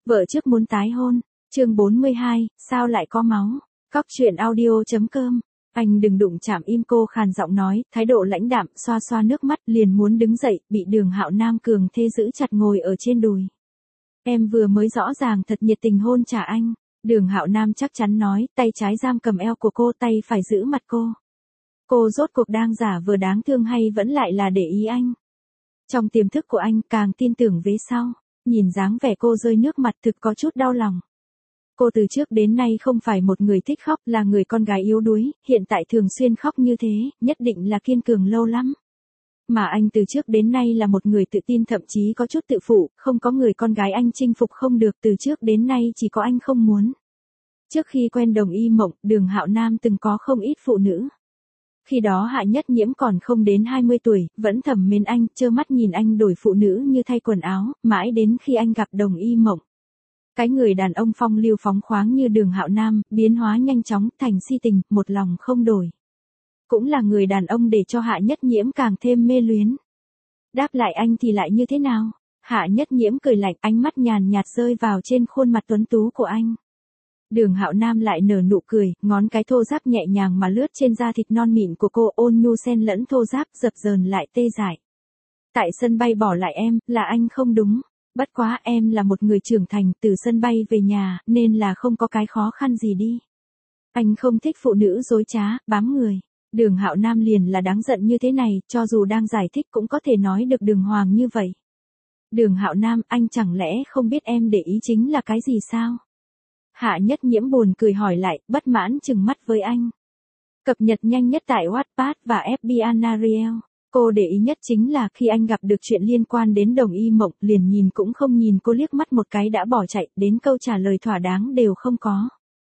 Vợ trước muốn tái hôn. Chương 42, sao lại có máu? Cóc truyện audio.com. Anh đừng đụng chạm im, cô khàn giọng nói, thái độ lãnh đạm, xoa xoa nước mắt, liền muốn đứng dậy, bị Đường Hạo Nam cường thế giữ chặt ngồi ở trên đùi. Em vừa mới rõ ràng thật nhiệt tình hôn trả anh. Đường Hạo Nam chắc chắn nói, tay trái giam cầm eo của cô, tay phải giữ mặt cô. Cô rốt cuộc đang giả vờ đáng thương hay vẫn lại là để ý anh? Trong tiềm thức của anh càng tin tưởng vế sau. Nhìn dáng vẻ cô rơi nước mặt thực có chút đau lòng. Cô từ trước đến nay không phải một người thích khóc, là người con gái yếu đuối, hiện tại thường xuyên khóc như thế, nhất định là kiên cường lâu lắm. Mà anh từ trước đến nay là một người tự tin, thậm chí có chút tự phụ, không có người con gái anh chinh phục không được, từ trước đến nay chỉ có anh không muốn. Trước khi quen Đồng Y Mộng, Đường Hạo Nam từng có không ít phụ nữ. Khi đó Hạ Nhất Nhiễm còn không đến 20 tuổi, vẫn thầm mến anh, trơ mắt nhìn anh đổi phụ nữ như thay quần áo, mãi đến khi anh gặp Đồng Y Mộng. Cái người đàn ông phong lưu phóng khoáng như Đường Hạo Nam, biến hóa nhanh chóng, thành si tình, một lòng không đổi. Cũng là người đàn ông để cho Hạ Nhất Nhiễm càng thêm mê luyến. Đáp lại anh thì lại như thế nào? Hạ Nhất Nhiễm cười lạnh, ánh mắt nhàn nhạt rơi vào trên khuôn mặt tuấn tú của anh. Đường Hạo Nam lại nở nụ cười, ngón cái thô ráp nhẹ nhàng mà lướt trên da thịt non mịn của cô, ôn nhu xen lẫn thô ráp, dập dờn lại tê dại. Tại sân bay bỏ lại em, là anh không đúng. Bất quá em là một người trưởng thành, từ sân bay về nhà, nên là không có cái khó khăn gì đi. Anh không thích phụ nữ dối trá, bám người. Đường Hạo Nam liền là đáng giận như thế này, cho dù đang giải thích cũng có thể nói được đường hoàng như vậy. Đường Hạo Nam, anh chẳng lẽ không biết em để ý chính là cái gì sao? Hạ Nhất Nhiễm buồn cười hỏi lại, bất mãn chừng mắt với anh. Cập nhật nhanh nhất tại Wattpad và FB Ariel. Cô để ý nhất chính là khi anh gặp được chuyện liên quan đến Đồng Y Mộng, liền nhìn cũng không nhìn cô liếc mắt một cái đã bỏ chạy, đến câu trả lời thỏa đáng đều không có.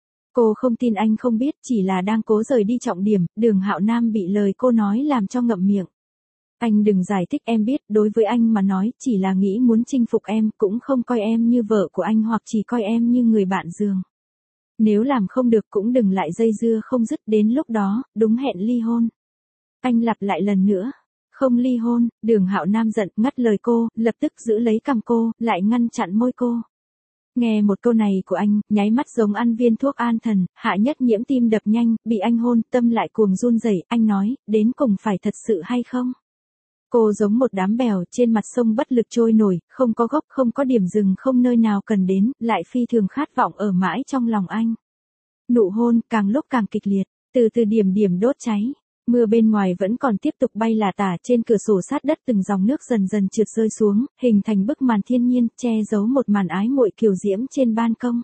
Cô không tin anh không biết, chỉ là đang cố rời đi trọng điểm. Đường Hạo Nam bị lời cô nói làm cho ngậm miệng. Anh đừng giải thích, em biết, đối với anh mà nói, chỉ là nghĩ muốn chinh phục em, cũng không coi em như vợ của anh hoặc chỉ coi em như người bạn giường. Nếu làm không được cũng đừng lại dây dưa không dứt, đến lúc đó, đúng hẹn ly hôn. Anh lặp lại lần nữa. Không ly hôn. Đường Hạo Nam giận, ngắt lời cô, lập tức giữ lấy cằm cô, lại ngăn chặn môi cô. Nghe một câu này của anh, nháy mắt giống ăn viên thuốc an thần, Hạ Nhất Nhiễm tim đập nhanh, bị anh hôn, tâm lại cuồng run rẩy. Anh nói, đến cùng phải thật sự hay không? Cô giống một đám bèo trên mặt sông bất lực trôi nổi, không có gốc, không có điểm dừng, không nơi nào cần đến, lại phi thường khát vọng ở mãi trong lòng anh. Nụ hôn càng lúc càng kịch liệt, từ từ điểm điểm đốt cháy. Mưa bên ngoài vẫn còn tiếp tục bay là tả, trên cửa sổ sát đất từng dòng nước dần dần trượt rơi xuống, hình thành bức màn thiên nhiên, che giấu một màn ái muội kiều diễm trên ban công.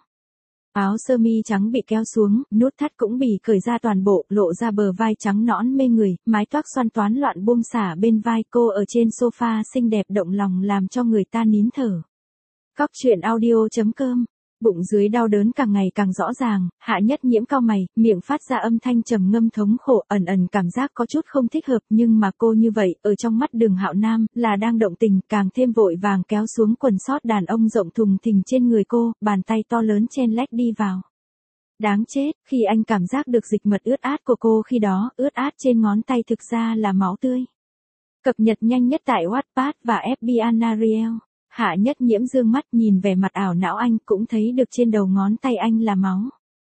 Áo sơ mi trắng bị kéo xuống, nút thắt cũng bị cởi ra toàn bộ, lộ ra bờ vai trắng nõn mê người, mái tóc xoăn toán loạn buông xả bên vai, cô ở trên sofa xinh đẹp động lòng làm cho người ta nín thở. Cóc truyện audio.com. Bụng dưới đau đớn càng ngày càng rõ ràng, Hạ Nhất Nhiễm cau mày, miệng phát ra âm thanh trầm ngâm thống khổ, ẩn ẩn cảm giác có chút không thích hợp, nhưng mà cô như vậy, ở trong mắt Đường Hạo Nam, là đang động tình, càng thêm vội vàng kéo xuống quần sót đàn ông rộng thùng thình trên người cô, bàn tay to lớn chen lách đi vào. Đáng chết, khi anh cảm giác được dịch mật ướt át của cô khi đó, ướt át trên ngón tay thực ra là máu tươi. Cập nhật nhanh nhất tại Wattpad và FB Ariel. Hạ Nhất Nhiễm dương mắt nhìn vẻ mặt ảo não anh, cũng thấy được trên đầu ngón tay anh là máu.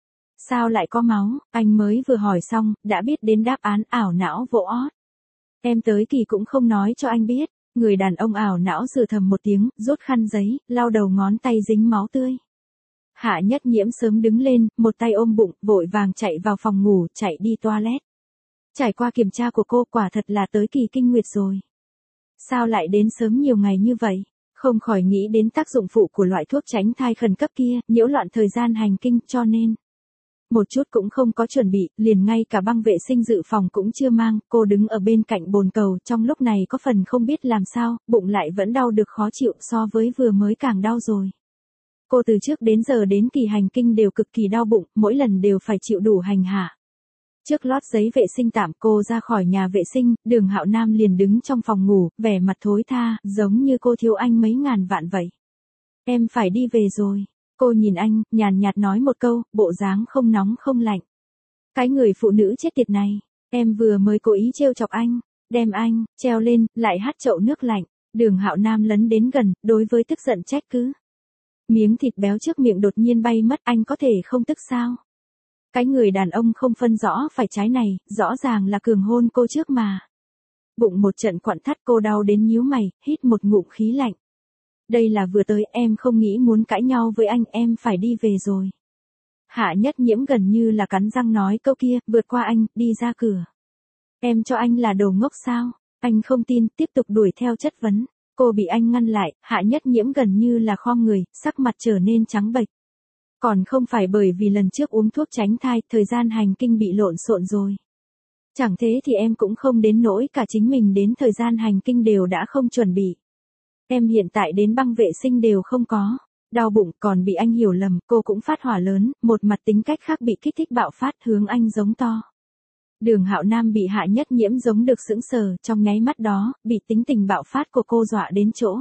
Sao lại có máu? Anh mới vừa hỏi xong, đã biết đến đáp án, ảo não vỗ ót. Em tới kỳ cũng không nói cho anh biết. Người đàn ông ảo não sừ thầm một tiếng, rút khăn giấy, lau đầu ngón tay dính máu tươi. Hạ Nhất Nhiễm sớm đứng lên, một tay ôm bụng, vội vàng chạy vào phòng ngủ, chạy đi toilet. Trải qua kiểm tra của cô, quả thật là tới kỳ kinh nguyệt rồi. Sao lại đến sớm nhiều ngày như vậy? Không khỏi nghĩ đến tác dụng phụ của loại thuốc tránh thai khẩn cấp kia, nhiễu loạn thời gian hành kinh, cho nên một chút cũng không có chuẩn bị, liền ngay cả băng vệ sinh dự phòng cũng chưa mang. Cô đứng ở bên cạnh bồn cầu, trong lúc này có phần không biết làm sao, bụng lại vẫn đau được khó chịu, so với vừa mới càng đau rồi. Cô từ trước đến giờ đến kỳ hành kinh đều cực kỳ đau bụng, mỗi lần đều phải chịu đủ hành hạ. Trước lót giấy vệ sinh tạm, cô ra khỏi nhà vệ sinh, Đường Hạo Nam liền đứng trong phòng ngủ, vẻ mặt thối tha, giống như cô thiếu anh mấy ngàn vạn vậy. Em phải đi về rồi. Cô nhìn anh, nhàn nhạt nói một câu, bộ dáng không nóng không lạnh. Cái người phụ nữ chết tiệt này, em vừa mới cố ý trêu chọc anh, đem anh treo lên, lại hắt chậu nước lạnh. Đường Hạo Nam lấn đến gần, đối với tức giận trách cứ. Miếng thịt béo trước miệng đột nhiên bay mất, anh có thể không tức sao? Cái người đàn ông không phân rõ phải trái này, rõ ràng là cường hôn cô trước mà. Bụng một trận quặn thắt, cô đau đến nhíu mày, hít một ngụm khí lạnh. Đây là vừa tới, em không nghĩ muốn cãi nhau với anh, em phải đi về rồi. Hạ Nhất Nhiễm gần như là cắn răng nói câu kia, vượt qua anh, đi ra cửa. Em cho anh là đồ ngốc sao? Anh không tin, tiếp tục đuổi theo chất vấn. Cô bị anh ngăn lại, Hạ Nhất Nhiễm gần như là khom người, sắc mặt trở nên trắng bệch. Còn không phải bởi vì lần trước uống thuốc tránh thai, thời gian hành kinh bị lộn xộn rồi. Chẳng thế thì em cũng không đến nỗi cả chính mình đến thời gian hành kinh đều đã không chuẩn bị. Em hiện tại đến băng vệ sinh đều không có. Đau bụng còn bị anh hiểu lầm, cô cũng phát hỏa lớn, một mặt tính cách khác bị kích thích bạo phát hướng anh giống to. Đường Hạo Nam bị Hạ Nhất Nhiễm giống được sững sờ, trong nháy mắt đó, bị tính tình bạo phát của cô dọa đến chỗ.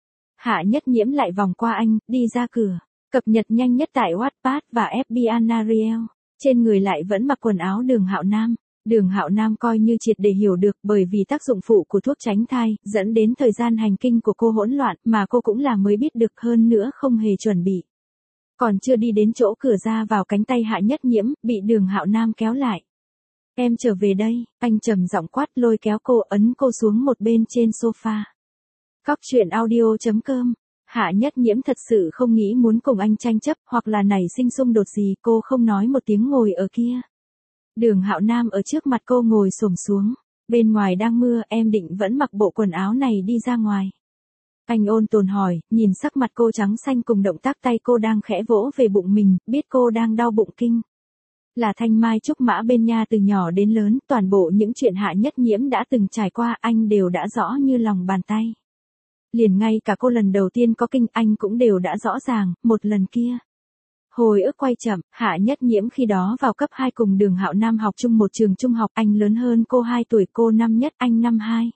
Hạ Nhất Nhiễm lại vòng qua anh, đi ra cửa. Cập nhật nhanh nhất tại Wattpad và FB Ariel. Trên người lại vẫn mặc quần áo Đường Hạo Nam. Đường Hạo Nam coi như triệt để hiểu được, bởi vì tác dụng phụ của thuốc tránh thai, dẫn đến thời gian hành kinh của cô hỗn loạn, mà cô cũng là mới biết được, hơn nữa không hề chuẩn bị. Còn chưa đi đến chỗ cửa ra vào, cánh tay Hạ Nhất Nhiễm, bị Đường Hạo Nam kéo lại. Em trở về đây, anh trầm giọng quát, lôi kéo cô, ấn cô xuống một bên trên sofa. Cóc truyện audio.com. Hạ Nhất Nhiễm thật sự không nghĩ muốn cùng anh tranh chấp, hoặc là nảy sinh xung đột gì, cô không nói một tiếng ngồi ở kia. Đường Hạo Nam ở trước mặt cô ngồi xổm xuống. Bên ngoài đang mưa, em định vẫn mặc bộ quần áo này đi ra ngoài. Anh ôn tồn hỏi, nhìn sắc mặt cô trắng xanh cùng động tác tay cô đang khẽ vỗ về bụng mình, biết cô đang đau bụng kinh. Là thanh mai trúc mã bên nha, từ nhỏ đến lớn, toàn bộ những chuyện Hạ Nhất Nhiễm đã từng trải qua anh đều đã rõ như lòng bàn tay. Liền ngay cả cô lần đầu tiên có kinh anh cũng đều đã rõ ràng, một lần kia. Hồi ức quay chậm, Hạ Nhất Nhiễm khi đó vào cấp 2 cùng Đường Hạo Nam học chung một trường trung học, anh lớn hơn cô 2 tuổi, cô năm nhất, anh năm 2.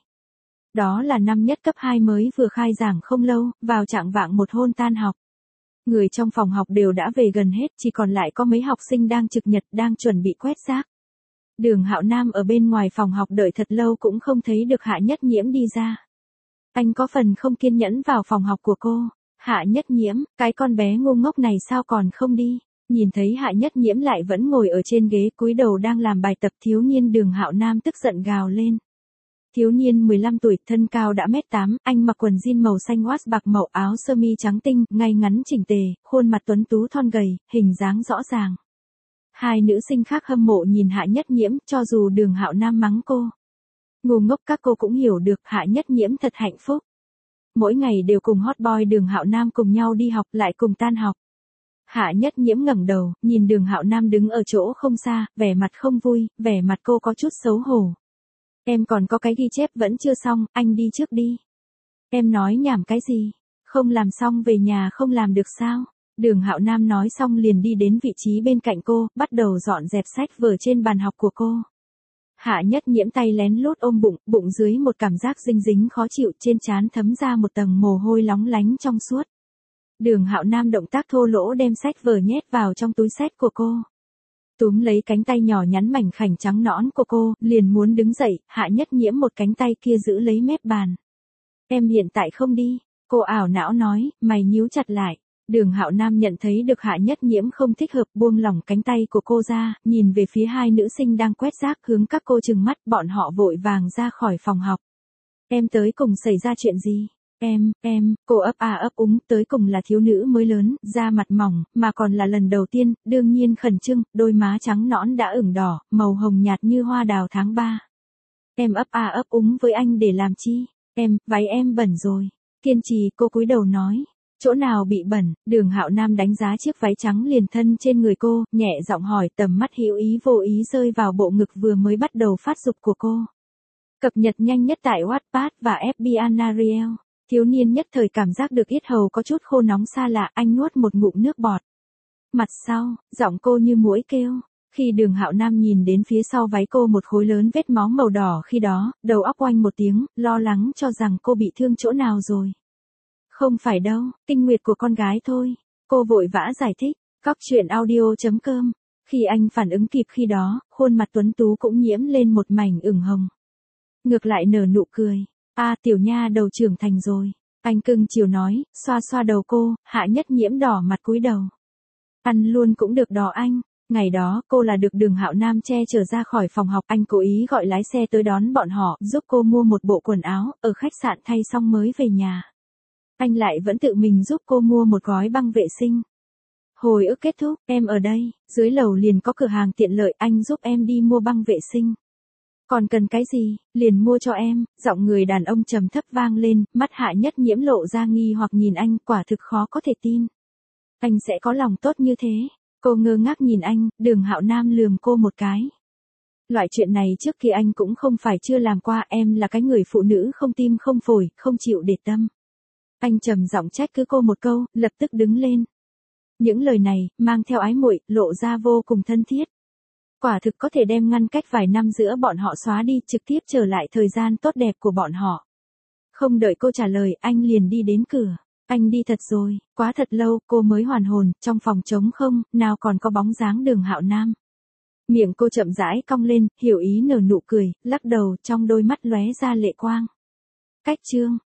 Đó là năm nhất cấp 2 mới vừa khai giảng không lâu, vào trạng vạng một hôn tan học. Người trong phòng học đều đã về gần hết, chỉ còn lại có mấy học sinh đang trực nhật, đang chuẩn bị quét rác. Đường Hạo Nam ở bên ngoài phòng học đợi thật lâu cũng không thấy được Hạ Nhất Nhiễm đi ra. Anh có phần không kiên nhẫn vào phòng học của cô. Hạ Nhất Nhiễm, cái con bé ngu ngốc này sao còn không đi? Nhìn thấy Hạ Nhất Nhiễm lại vẫn ngồi ở trên ghế cúi đầu đang làm bài tập, thiếu niên Đường Hạo Nam tức giận gào lên. Thiếu niên 15 tuổi, thân cao đã 1m8, anh mặc quần jean màu xanh watch bạc, màu áo sơ mi trắng tinh, ngay ngắn chỉnh tề, khuôn mặt tuấn tú thon gầy, hình dáng rõ ràng. Hai nữ sinh khác hâm mộ nhìn Hạ Nhất Nhiễm, cho dù Đường Hạo Nam mắng cô. Ngu ngốc, các cô cũng hiểu được, Hạ Nhất Nhiễm thật hạnh phúc. Mỗi ngày đều cùng hot boy Đường Hạo Nam cùng nhau đi học, lại cùng tan học. Hạ Nhất Nhiễm ngẩng đầu, nhìn Đường Hạo Nam đứng ở chỗ không xa, vẻ mặt không vui, vẻ mặt cô có chút xấu hổ. Em còn có cái ghi chép vẫn chưa xong, anh đi trước đi. Em nói nhảm cái gì? Không làm xong về nhà không làm được sao? Đường Hạo Nam nói xong liền đi đến vị trí bên cạnh cô, bắt đầu dọn dẹp sách vở trên bàn học của cô. Hạ Nhất Nhiễm tay lén lút ôm bụng, bụng dưới một cảm giác dinh dính khó chịu, trên trán thấm ra một tầng mồ hôi lóng lánh trong suốt. Đường Hạo Nam động tác thô lỗ đem sách vở nhét vào trong túi sách của cô. Túm lấy cánh tay nhỏ nhắn mảnh khảnh trắng nõn của cô, liền muốn đứng dậy, Hạ Nhất Nhiễm một cánh tay kia giữ lấy mép bàn. Em hiện tại không đi, cô ảo não nói, mày nhíu chặt lại. Đường Hạo Nam nhận thấy được Hạ Nhất Nhiễm không thích hợp, buông lỏng cánh tay của cô ra, nhìn về phía hai nữ sinh đang quét rác, hướng các cô trừng mắt, bọn họ vội vàng ra khỏi phòng học. Em tới cùng xảy ra chuyện gì? Cô ấp úng, tới cùng là thiếu nữ mới lớn, da mặt mỏng, mà còn là lần đầu tiên, đương nhiên khẩn trương, đôi má trắng nõn đã ửng đỏ, màu hồng nhạt như hoa đào tháng 3. Em ấp úng với anh để làm chi? Váy em bẩn rồi. Kiên trì, cô cúi đầu nói. Chỗ nào bị bẩn? Đường Hạo Nam đánh giá chiếc váy trắng liền thân trên người cô, nhẹ giọng hỏi, tầm mắt hữu ý vô ý rơi vào bộ ngực vừa mới bắt đầu phát dục của cô. Cập nhật nhanh nhất tại Wattpad và FB Ariel. Thiếu niên nhất thời cảm giác được yết hầu có chút khô nóng xa lạ, anh nuốt một ngụm nước bọt. Mặt sau, giọng cô như muỗi kêu. Khi Đường Hạo Nam nhìn đến phía sau váy cô một khối lớn vết máu màu đỏ khi đó, đầu óc oanh một tiếng, lo lắng cho rằng cô bị thương chỗ nào rồi. Không phải đâu, kinh nguyệt của con gái thôi. Cô vội vã giải thích, cóc truyện audio.com. Khi anh phản ứng kịp khi đó, khuôn mặt tuấn tú cũng nhiễm lên một mảnh ửng hồng. Ngược lại nở nụ cười. Tiểu nha đầu trưởng thành rồi. Anh cưng chiều nói, xoa xoa đầu cô, Hạ Nhất Nhiễm đỏ mặt cúi đầu. Ăn luôn cũng được đó anh. Ngày đó, cô là được Đường Hạo Nam che chở ra khỏi phòng học, anh cố ý gọi lái xe tới đón bọn họ, giúp cô mua một bộ quần áo, ở khách sạn thay xong mới về nhà. Anh lại vẫn tự mình giúp cô mua một gói băng vệ sinh. Hồi ức kết thúc, em ở đây, dưới lầu liền có cửa hàng tiện lợi, anh giúp em đi mua băng vệ sinh. Còn cần cái gì, liền mua cho em, giọng người đàn ông trầm thấp vang lên, mắt Hạ Nhất Nhiễm lộ ra nghi hoặc nhìn anh, quả thực khó có thể tin. Anh sẽ có lòng tốt như thế. Cô ngơ ngác nhìn anh, Đường Hạo Nam lườm cô một cái. Loại chuyện này trước kia anh cũng không phải chưa làm qua, em là cái người phụ nữ không tim không phổi, không chịu để tâm. Anh trầm giọng trách cứ cô một câu, lập tức đứng lên. Những lời này, mang theo ái muội, lộ ra vô cùng thân thiết. Quả thực có thể đem ngăn cách vài năm giữa bọn họ xóa đi, trực tiếp trở lại thời gian tốt đẹp của bọn họ. Không đợi cô trả lời, anh liền đi đến cửa. Anh đi thật rồi, quá thật lâu, cô mới hoàn hồn, trong phòng trống không, nào còn có bóng dáng Đường Hạo Nam. Miệng cô chậm rãi cong lên, hiểu ý nở nụ cười, lắc đầu, trong đôi mắt lóe ra lệ quang. Cách chương